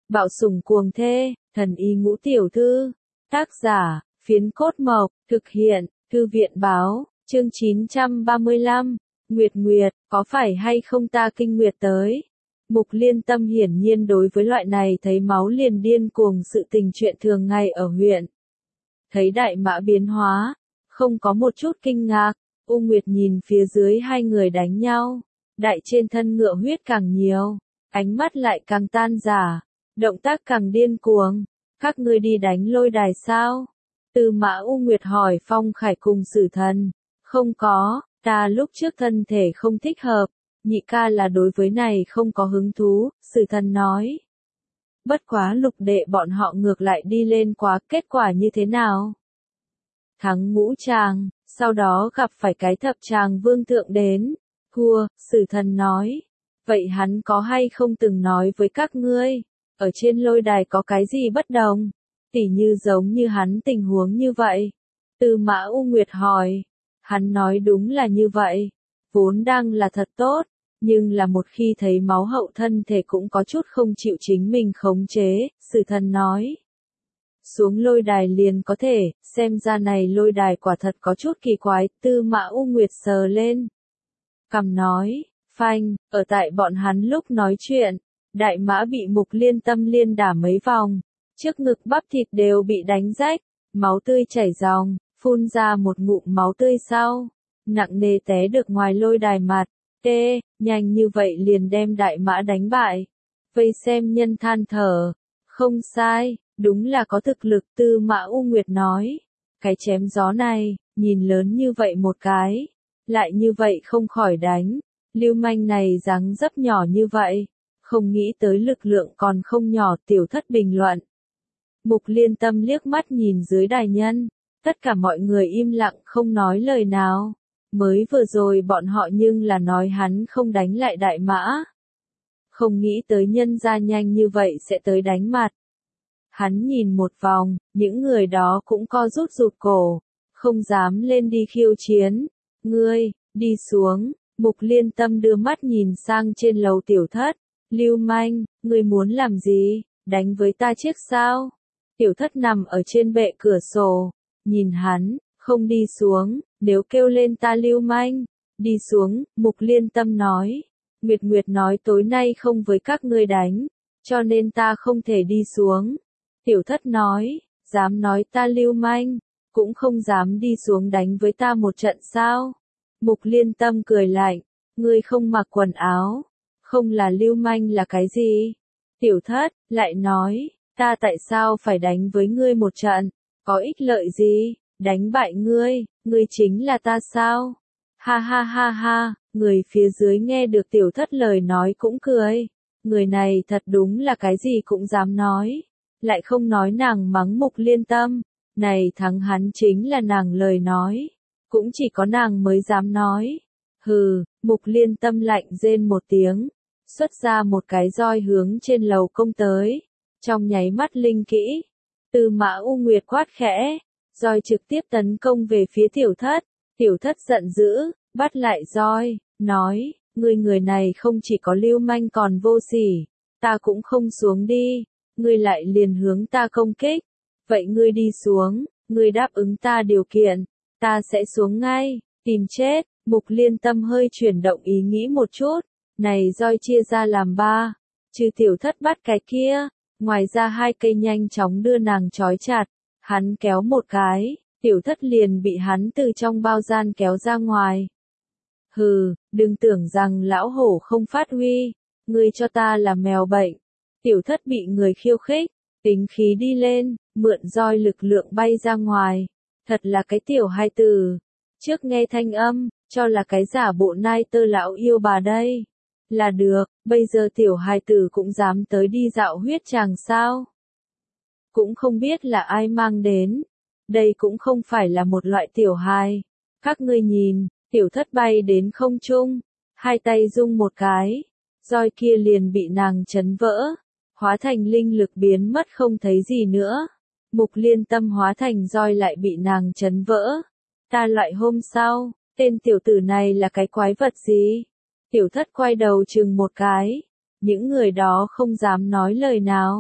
Bạo sủng cuồng thê, thần y ngũ tiểu thư. Tác giả, Phiến Cốt Mộc, thực hiện, Thư viện báo, chương 935, Nguyệt Nguyệt, có phải hay không ta kinh nguyệt tới? Mục Liên Tâm hiển nhiên đối với loại này thấy máu liền điên cuồng sự tình chuyện thường ngày ở huyện. Thấy đại mã biến hóa, không có một chút kinh ngạc, U Nguyệt nhìn phía dưới hai người đánh nhau, đại trên thân ngựa huyết càng nhiều, ánh mắt lại càng tan rã, động tác càng điên cuồng. Các ngươi đi đánh lôi đài sao? Tư Mã U Nguyệt hỏi Phong Khải cùng Sử Thần. Không có, ta lúc trước thân thể không thích hợp, nhị ca là đối với này không có hứng thú, Sử Thần nói. Bất quá Lục đệ bọn họ ngược lại đi lên quá, kết quả như thế nào? Thắng ngũ tràng, sau đó gặp phải cái thập tràng vương thượng đến. Thua, Sử Thần nói. Vậy hắn có hay không từng nói với các ngươi? Ở trên lôi đài có cái gì bất đồng? Tỉ như giống như hắn tình huống như vậy. Tư Mã U Nguyệt hỏi. Hắn nói đúng là như vậy. Vốn đang là thật tốt. Nhưng là một khi thấy máu hậu thân thể cũng có chút không chịu chính mình khống chế, Sử Thần nói. Xuống lôi đài liền có thể, xem ra này lôi đài quả thật có chút kỳ quái, Tư Mã U Nguyệt sờ lên. Cằm nói, phanh, ở tại bọn hắn lúc nói chuyện. Đại mã bị Mục Liên Tâm liên đả mấy vòng, trước ngực bắp thịt đều bị đánh rách, máu tươi chảy ròng, phun ra một ngụm máu tươi sau, nặng nề té được ngoài lôi đài mặt. Tê, nhanh như vậy liền đem đại mã đánh bại. Vây xem nhân than thở, không sai, đúng là có thực lực, Tư Mã U Nguyệt nói. Cái chém gió này, nhìn lớn như vậy một cái, lại như vậy không khỏi đánh, lưu manh này dáng dấp nhỏ như vậy. Không nghĩ tới lực lượng còn không nhỏ, Tiểu Thất bình luận. Mục Liên Tâm liếc mắt nhìn dưới đài nhân, tất cả mọi người im lặng không nói lời nào. Mới vừa rồi bọn họ nhưng là nói hắn không đánh lại đại mã. Không nghĩ tới nhân ra nhanh như vậy sẽ tới đánh mặt. Hắn nhìn một vòng, những người đó cũng co rút rụt cổ, không dám lên đi khiêu chiến. Ngươi, đi xuống, Mục Liên Tâm đưa mắt nhìn sang trên lầu Tiểu Thất. Lưu manh, ngươi muốn làm gì, đánh với ta chiếc sao? Tiểu Thất nằm ở trên bệ cửa sổ, nhìn hắn, không đi xuống, nếu kêu lên ta lưu manh, đi xuống, Mục Liên Tâm nói. Nguyệt Nguyệt nói tối nay không với các ngươi đánh, cho nên ta không thể đi xuống. Tiểu Thất nói, dám nói ta lưu manh, cũng không dám đi xuống đánh với ta một trận sao? Mục Liên Tâm cười lạnh, ngươi không mặc quần áo. Không là lưu manh là cái gì? Tiểu Thất, lại nói, ta tại sao phải đánh với ngươi một trận? Có ích lợi gì? Đánh bại ngươi, ngươi chính là ta sao? Ha ha ha ha, người phía dưới nghe được Tiểu Thất lời nói cũng cười. Người này thật đúng là cái gì cũng dám nói. Lại không nói nàng mắng Mục Liên Tâm. Này thắng hắn chính là nàng lời nói. Cũng chỉ có nàng mới dám nói. Hừ, Mục Liên Tâm lạnh rên một tiếng. Xuất ra một cái roi hướng trên lầu công tới. Trong nháy mắt linh kỹ. Tư Mã U Nguyệt quát khẽ. Roi trực tiếp tấn công về phía Tiểu Thất. Tiểu Thất giận dữ, bắt lại roi, nói, ngươi người này không chỉ có lưu manh còn vô sỉ. Ta cũng không xuống đi. Ngươi lại liền hướng ta công kích. Vậy ngươi đi xuống, ngươi đáp ứng ta điều kiện. Ta sẽ xuống ngay, tìm chết. Mục Liên Tâm hơi chuyển động ý nghĩ một chút. Này roi chia ra làm ba, trừ Tiểu Thất bắt cái kia, ngoài ra hai cây nhanh chóng đưa nàng trói chặt, hắn kéo một cái, Tiểu Thất liền bị hắn từ trong bao gian kéo ra ngoài. Hừ, đừng tưởng rằng lão hổ không phát huy, ngươi cho ta là mèo bệnh. Tiểu Thất bị người khiêu khích, tính khí đi lên, mượn roi lực lượng bay ra ngoài, thật là cái tiểu hai tử. Trước nghe thanh âm, cho là cái giả bộ nai tơ lão yêu bà đây. Là được, bây giờ tiểu hài tử cũng dám tới đi dạo huyết tràng sao? Cũng không biết là ai mang đến. Đây cũng không phải là một loại tiểu hài. Các ngươi nhìn, Tiểu Thất bay đến không trung, hai tay rung một cái, roi kia liền bị nàng chấn vỡ, hóa thành linh lực biến mất không thấy gì nữa. Mục Liên Tâm hóa thành roi lại bị nàng chấn vỡ. Ta loại hôm sau, tên tiểu tử này là cái quái vật gì? Tiểu Thất quay đầu chừng một cái. Những người đó không dám nói lời nào.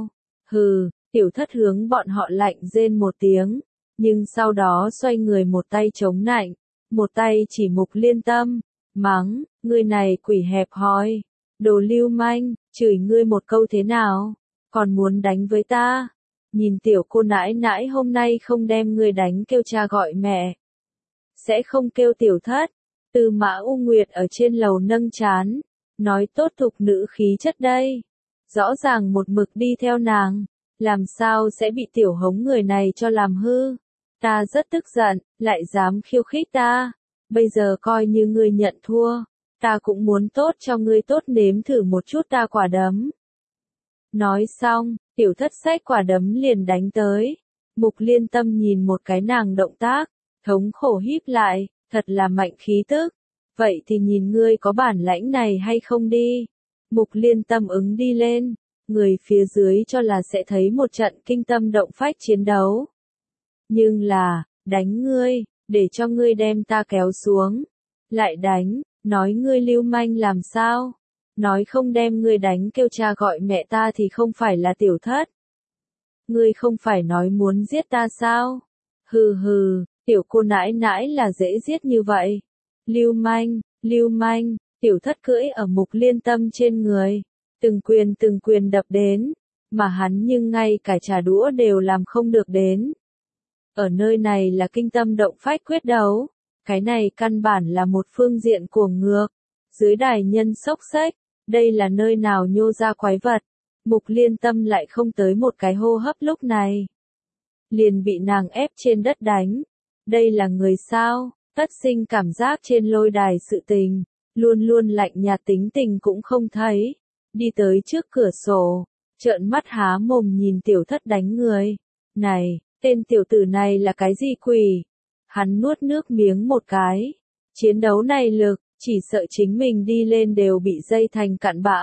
Hừ, tiểu thất hướng bọn họ lạnh rên một tiếng, nhưng sau đó xoay người một tay chống nạnh, một tay chỉ Mục Liên Tâm, mắng, ngươi này quỷ hẹp hòi, đồ lưu manh, chửi ngươi một câu thế nào, còn muốn đánh với ta, nhìn tiểu cô nãi nãi hôm nay không đem ngươi đánh kêu cha gọi mẹ, sẽ không kêu tiểu thất. Tư Mã U Nguyệt ở trên lầu nâng chán, nói tốt thục nữ khí chất đây, rõ ràng một mực đi theo nàng, làm sao sẽ bị tiểu hống người này cho làm hư. Ta rất tức giận, lại dám khiêu khích ta, bây giờ coi như ngươi nhận thua, ta cũng muốn tốt cho ngươi tốt nếm thử một chút ta quả đấm. Nói xong, tiểu thất xách quả đấm liền đánh tới, Mục Liên Tâm nhìn một cái nàng động tác, thống khổ híp lại, thật là mạnh khí tức, vậy thì nhìn ngươi có bản lãnh này hay không đi. Mục Liên Tâm ứng đi lên, người phía dưới cho là sẽ thấy một trận kinh tâm động phách chiến đấu. Nhưng là, đánh ngươi, để cho ngươi đem ta kéo xuống. Lại đánh, nói ngươi lưu manh làm sao? Nói không đem ngươi đánh kêu cha gọi mẹ ta thì không phải là tiểu thất. Ngươi không phải nói muốn giết ta sao? Hừ hừ, tiểu cô nãi nãi là dễ giết như vậy. Lưu manh, tiểu thất cưỡi ở Mục Liên Tâm trên người. Từng quyền đập đến, mà hắn nhưng ngay cả trả đũa đều làm không được đến. Ở nơi này là kinh tâm động phách quyết đấu, cái này căn bản là một phương diện cuồng ngược, dưới đài nhân sốc xếch, đây là nơi nào nhô ra quái vật, Mục Liên Tâm lại không tới một cái hô hấp lúc này. Liền bị nàng ép trên đất đánh, đây là người sao, tất sinh cảm giác trên lôi đài sự tình, luôn luôn lạnh nhạt tính tình cũng không thấy, đi tới trước cửa sổ, trợn mắt há mồm nhìn tiểu thất đánh người, này. Tên tiểu tử này là cái gì quỷ? Hắn nuốt nước miếng một cái. Chiến đấu này lực, chỉ sợ chính mình đi lên đều bị dây thành cặn bã.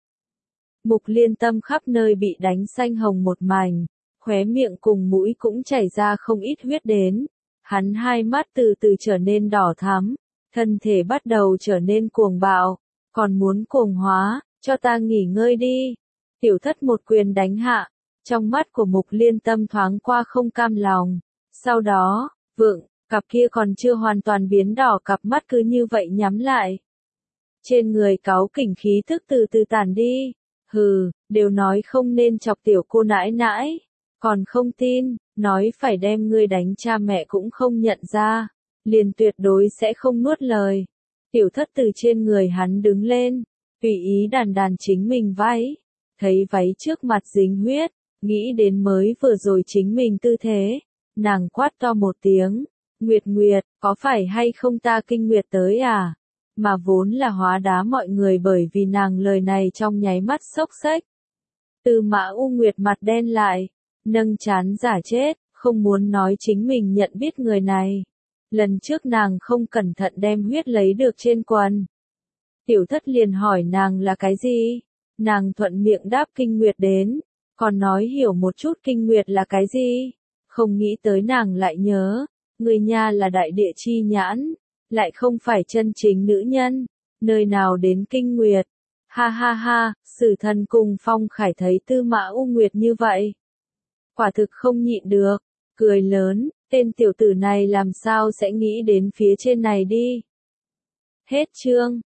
Mục Liên Tâm khắp nơi bị đánh xanh hồng một mảnh, khóe miệng cùng mũi cũng chảy ra không ít huyết đến. Hắn hai mắt từ từ trở nên đỏ thắm, thân thể bắt đầu trở nên cuồng bạo, còn muốn cuồng hóa, cho ta nghỉ ngơi đi. Tiểu thất một quyền đánh hạ. Trong mắt của Mục Liên Tâm thoáng qua không cam lòng. Sau đó, cặp kia còn chưa hoàn toàn biến đỏ cặp mắt cứ như vậy nhắm lại. Trên người cáu kỉnh khí thức từ từ tản đi. Hừ, đều nói không nên chọc tiểu cô nãi nãi. Còn không tin, nói phải đem ngươi đánh cha mẹ cũng không nhận ra. Liền tuyệt đối sẽ không nuốt lời. Tiểu thất từ trên người hắn đứng lên, tùy ý đàn chính mình váy. Thấy váy trước mặt dính huyết. Nghĩ đến mới vừa rồi chính mình tư thế, nàng quát to một tiếng, Nguyệt, có phải hay không ta kinh nguyệt tới à? Mà vốn là hóa đá mọi người bởi vì nàng lời này trong nháy mắt sốc xếch. Tư Mã U Nguyệt mặt đen lại, nâng trán giả chết, không muốn nói chính mình nhận biết người này. Lần trước nàng không cẩn thận đem huyết lấy được trên quần. Tiểu thất liền hỏi nàng là cái gì? Nàng thuận miệng đáp kinh nguyệt đến. Còn nói hiểu một chút kinh nguyệt là cái gì? Không nghĩ tới nàng lại nhớ, người nha là đại địa chi nhãn, lại không phải chân chính nữ nhân, nơi nào đến kinh nguyệt. Ha ha ha, Sử Thần cùng Phong Khải thấy Tư Mã U Nguyệt như vậy. Quả thực không nhịn được, cười lớn, tên tiểu tử này làm sao sẽ nghĩ đến phía trên này đi. Hết chương.